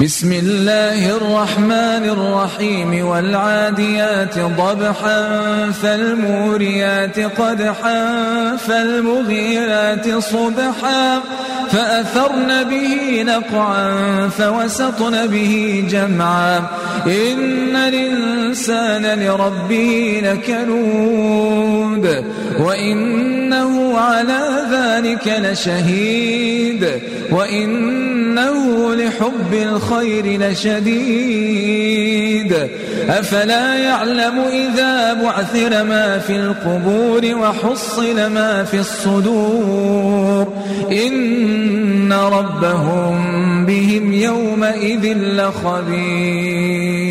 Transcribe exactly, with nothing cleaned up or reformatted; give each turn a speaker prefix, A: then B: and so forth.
A: بسم الله الرحمن الرحيم والعاديات ضبحا فالموريات قدحا فالمغيرات صبحا فأثرن به نقعا فوسطن به جمعا إن الإنسان لربه لكنود وإنه على ذلك لشهيد وإنه لحب الخير لشديد أفلا يعلم إذا بعثر ما في القبور وحصل ما في الصدور إن ربهم بهم يومئذ لخبير.